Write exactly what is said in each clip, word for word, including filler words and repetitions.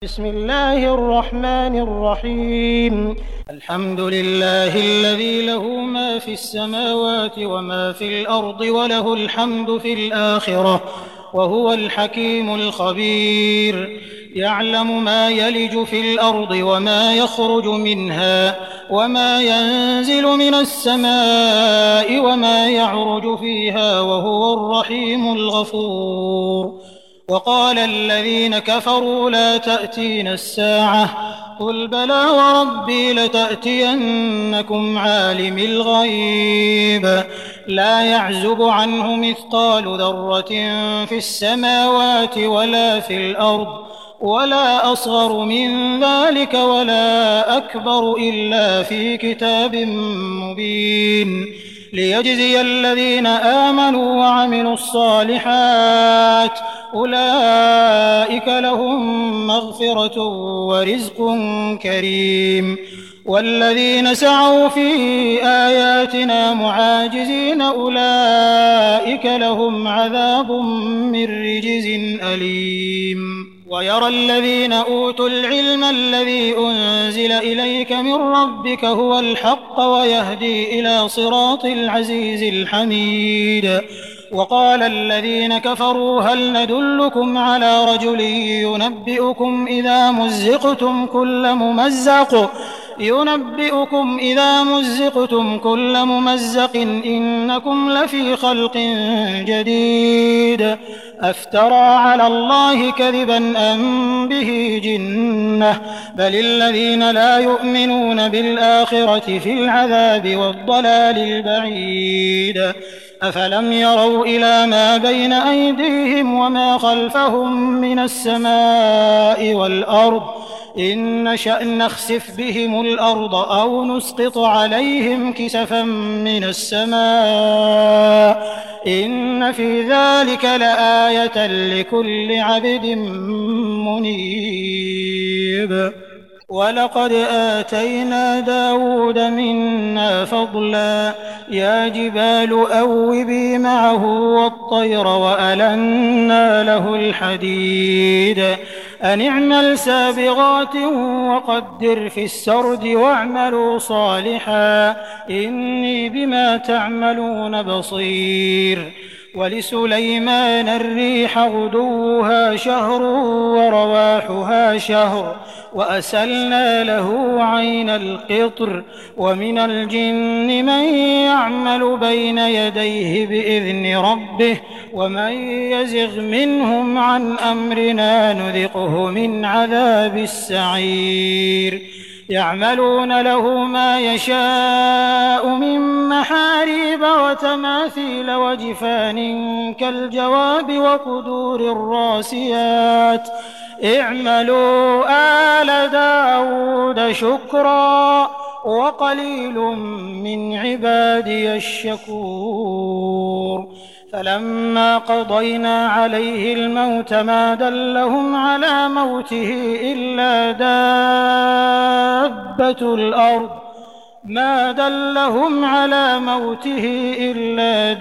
بسم الله الرحمن الرحيم. الحمد لله الذي له ما في السماوات وما في الأرض وله الحمد في الآخرة وهو الحكيم الخبير. يعلم ما يلج في الأرض وما يخرج منها وما ينزل من السماء وما يعرج فيها وهو الرحيم الغفور. وقال الذين كفروا لا تأتينا الساعة قل بلى وربي لتأتينكم عالم الغيب لا يعزب عنه مثقال ذرة في السماوات ولا في الأرض ولا أصغر من ذلك ولا أكبر إلا في كتاب مبين ليجزي الذين آمنوا وعملوا الصالحات أولئك لهم مغفرة ورزق كريم. والذين سعوا في آياتنا معاجزين أولئك لهم عذاب من رجز أليم. ويرى الذين أوتوا العلم الذي أنزل إليك من ربك هو الحق ويهدي إلى صراط العزيز الحميد. وقال الذين كفروا هل ندلكم على رجل ينبئكم إذا مزقتم كل ممزق ينبئكم إذا مزقتم كل ممزق إنكم لفي خلق جديد أفترى على الله كذبا أم به جنة بل الذين لا يؤمنون بالآخرة في العذاب والضلال البعيد. أفلم يروا إلى ما بين أيديهم وما خلفهم من السماء والأرض إن نشأ نخسف بهم الأرض أو نسقط عليهم كسفا من السماء إن في ذلك لآية لكل عبد منيب. ولقد آتينا داود منا فضلا يا جبال أوبي معه والطير وألنا له الحديد أن اعمل سابغات وقدر في السرد واعملوا صالحا إني بما تعملون بصير. ولسليمان الريح غدوها شهر ورواحها شهر وأسلنا له عين القطر ومن الجن من يعمل بين يديه بإذن ربه ومن يزغ منهم عن أمرنا نذقه من عذاب السعير. يعملون له ما يشاء من محاريب وتماثيل وجفان كالجواب وقدور الراسيات اعملوا آل داود شكرا وقليل من عبادي الشكور. فلما قضينا عليه الموت ما دلهم على موته إلا دابة الأرض ما دلهم على موته إلا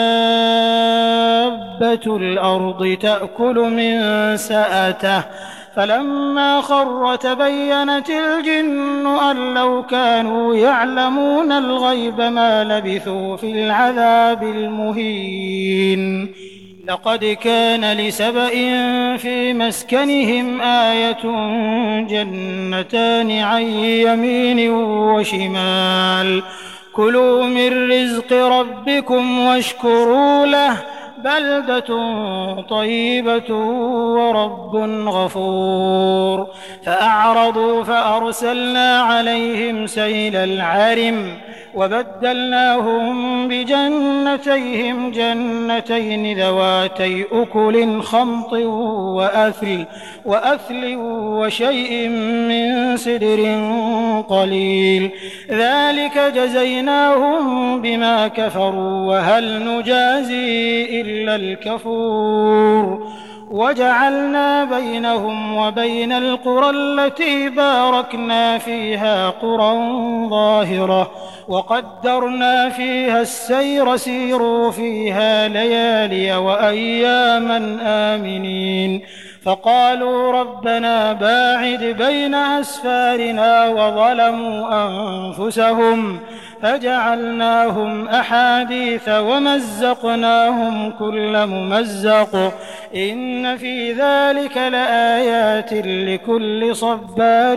دابة الأرض تأكل من سأته فلما خر تبينت الجن أن لو كانوا يعلمون الغيب ما لبثوا في العذاب المهين. لقد كان لسبإ في مسكنهم آية جنتان عن يمين وشمال كلوا من رزق ربكم واشكروا له بلدة طيبة ورب غفور. فأعرضوا فأرسلنا عليهم سيل العرم وبدلناهم بجنتيهم جنتين ذواتي أكل خمط وأثل وأثل وشيء من سدر قليل ذلك جزيناهم بما كفروا وهل نجازي إلا الكفور. وجعلنا بينهم وبين القرى التي باركنا فيها قرى ظاهرة وقدرنا فيها السير سيروا فيها ليالي وأياما آمنين فقالوا ربنا باعد بين أسفارنا وظلموا أنفسهم فجعلناهم أحاديث ومزقناهم كل ممزق إن في ذلك لآيات لكل صبار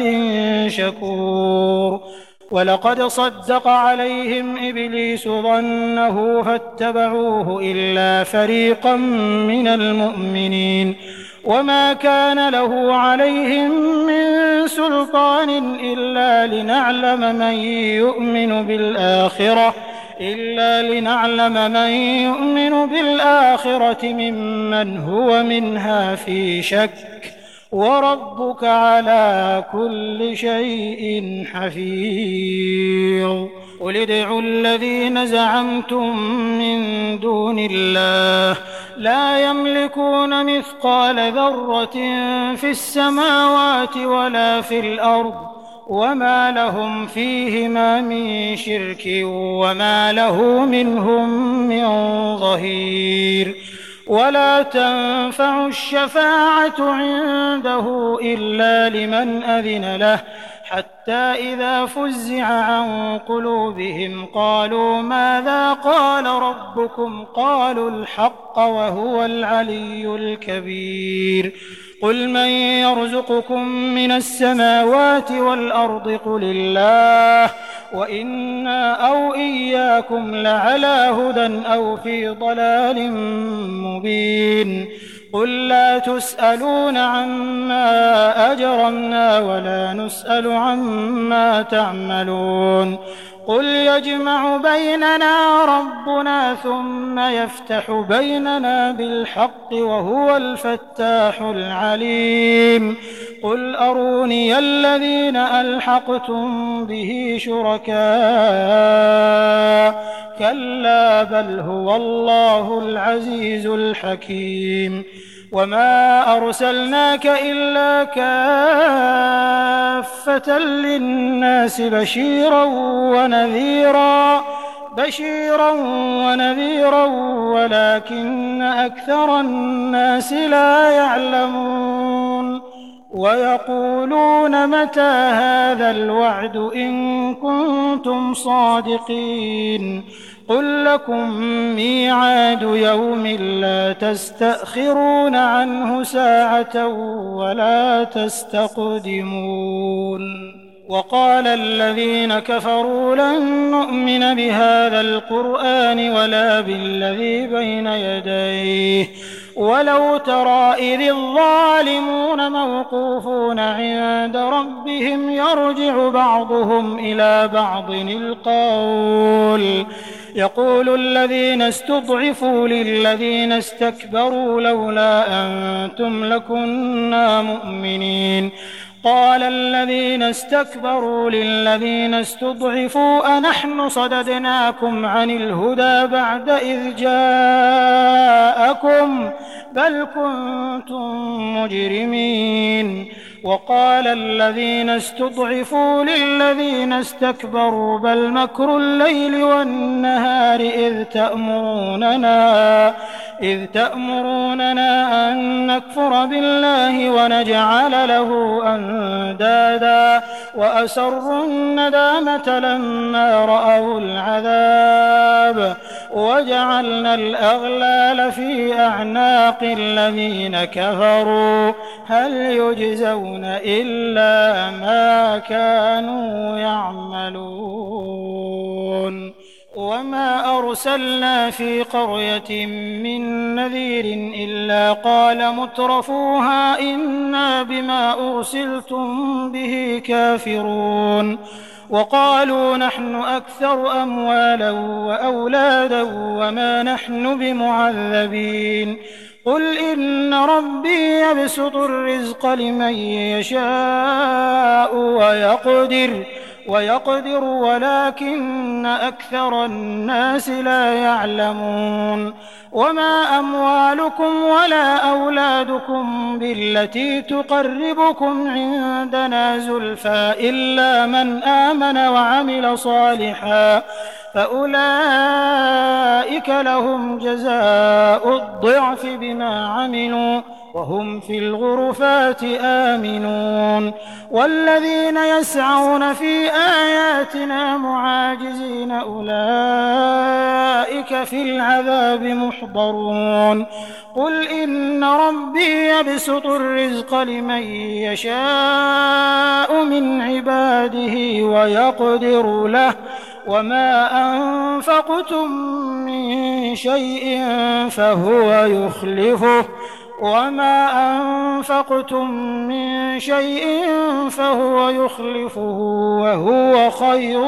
شكور ولقد صدق عليهم إبليس ظنه فاتبعوه إلا فريقا من المؤمنين وما كان له عليهم من سلطان إلا لنعلم من يؤمن بالآخرة إلا لنعلم من يؤمن بالآخرة ممن هو منها في شك وربك على كل شيء حفيظ قل ادعوا الذين زعمتم من دون الله لا يملكون مثقال ذرة في السماوات ولا في الأرض وما لهم فيهما من شرك وما له منهم من ظهير ولا تنفع الشفاعة عنده إلا لمن أذن له حتى إذا فزع عن قلوبهم قالوا ماذا قال ربكم قالوا الحق وهو العلي الكبير قل من يرزقكم من السماوات والأرض قل الله وإنا أو إياكم لعلى هدى أو في ضلال مبين قل لا تسألون عما أجرمنا ولا نسأل عما تعملون قل يجمع بيننا ربنا ثم يفتح بيننا بالحق وهو الفتاح العليم قل أروني الذين ألحقتم به شركاء كلا بل هو الله العزيز الحكيم وما أرسلناك إلا كافة للناس بشيرا ونذيرا بشيرا ونذيرا ولكن أكثر الناس لا يعلمون ويقولون متى هذا الوعد إن كنتم صادقين قل لكم ميعاد يوم لا تستأخرون عنه ساعة ولا تستقدمون وقال الذين كفروا لن نؤمن بهذا القرآن ولا بالذي بين يديه ولو ترى إذ الظالمون موقوفون عند ربهم يرجع بعضهم إلى بعض القول يقول الذين استضعفوا للذين استكبروا لولا أنتم لكنا مؤمنين قال الذين استكبروا للذين استضعفوا أنحن صددناكم عن الهدى بعد إذ جاءكم بل كنتم مجرمين وقال الذين استضعفوا للذين استكبروا بل مكر الليل والنهار إذ تأمروننا إذ تأمروننا أن نكفر بالله ونجعل له أندادا وأسروا الندامة لما رأوا العذاب وجعلنا الأغلال في أعناق الذين كفروا هل يجزون إلا ما كانوا يعملون وما أرسلنا في قرية من نذير إلا قال مترفوها إنا بما أرسلتم به كافرون وقالوا نحن أكثر أموالا وأولادا وما نحن بمعذبين قل إن ربي يبسط الرزق لمن يشاء ويقدر ويقدر ولكن أكثر الناس لا يعلمون وما أموالكم ولا أولادكم بالتي تقربكم عندنا زلفى إلا من آمن وعمل صالحا فأولئك لهم جزاء الضعف بما عملوا وهم في الغرفات آمنون والذين يسعون في آياتنا معاجزين أولئك في العذاب محضرون قل إن ربي يبسط الرزق لمن يشاء من عباده ويقدر له وما أنفقتم من شيء فهو يخلفه وما أنفقتم من شيء فهو يخلفه وهو خير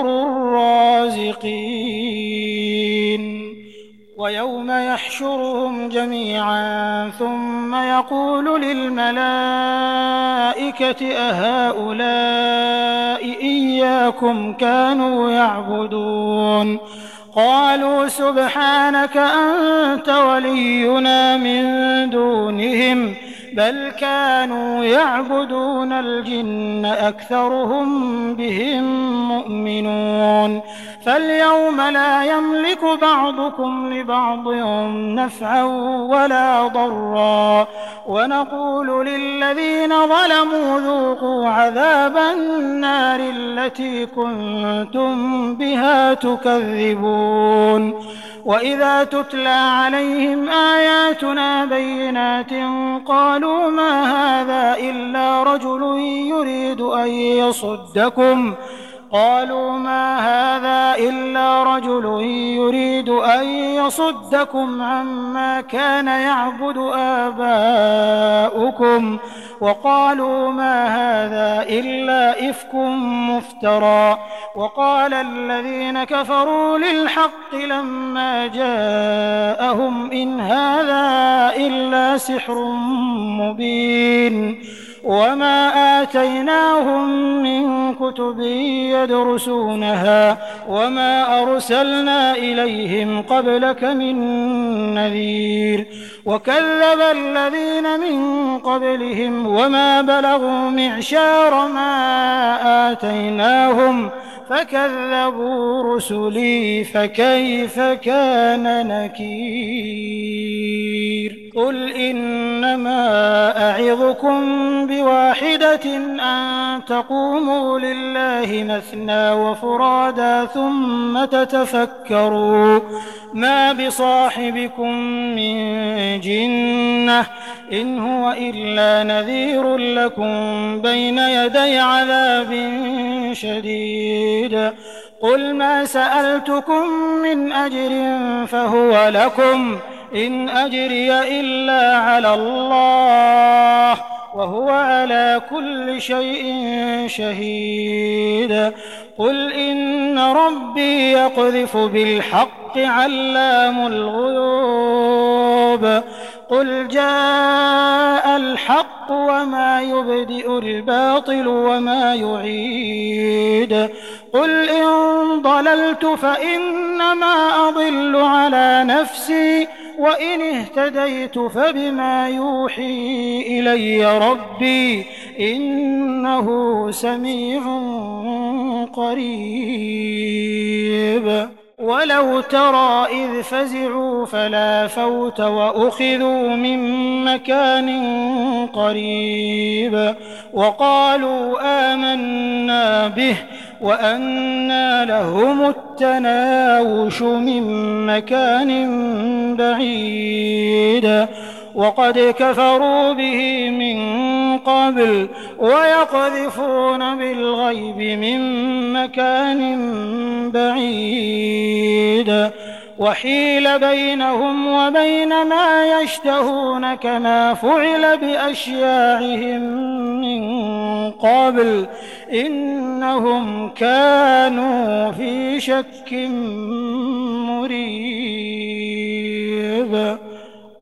الرازقين ويوم يحشرهم جميعا ثم يقول للملائكة أهؤلاء إياكم كانوا يعبدون قالوا سبحانك أنت ولينا من دونهم بل كانوا يعبدون الجن أكثرهم بهم مؤمنون فاليوم لا يملك بعضكم لبعض نفعا ولا ضرا ونقول للذين ظلموا ذوقوا عذاب النار التي كنتم بها تكذبون وإذا تتلى عليهم آياتنا بينات قالوا ما هذا إلا رجل يريد أن يصدكم قالوا ما هذا إلا رجل يريد أن يصدكم عما كان يعبد آباؤكم وقالوا ما هذا إلا إفك مفترى وقال الذين كفروا للحق لما جاءهم إن هذا إلا سحر مبين وما آتيناهم من كتب يدرسونها وما أرسلنا إليهم قبلك من نذير وكذب الذين من قبلهم وما بلغوا معشار ما آتيناهم فكذبوا رسلي فكيف كان نكير قل إنما أعظكم بواحدة أن تقوموا لله مثنى وفرادا ثم تتفكروا ما بصاحبكم من جنة إن هو إلا نذير لكم بين يدي عذاب شديد قل ما سألتكم من أجر فهو لكم إن أجري إلا على الله وهو على كل شيء شهيد قل إن ربي يقذف بالحق علام الغيوب قل جاء الحق وما يبدئ الباطل وما يعيد قل إن ضللت فإنما أضل على نفسي وإن اهتديت فبما يوحي إلي ربي إنه سميع قريب ولو ترى إذ فزعوا فلا فوت وأخذوا من مكان قريب وقالوا آمنا به وأنى لهم التناوش من مكان بعيد وقد كفروا به من قبل ويقذفون بالغيب من مكان بعيد وحيل بينهم وبين ما يشتهون كما فعل بأشياعهم من قبل إنهم كانوا في شك مريب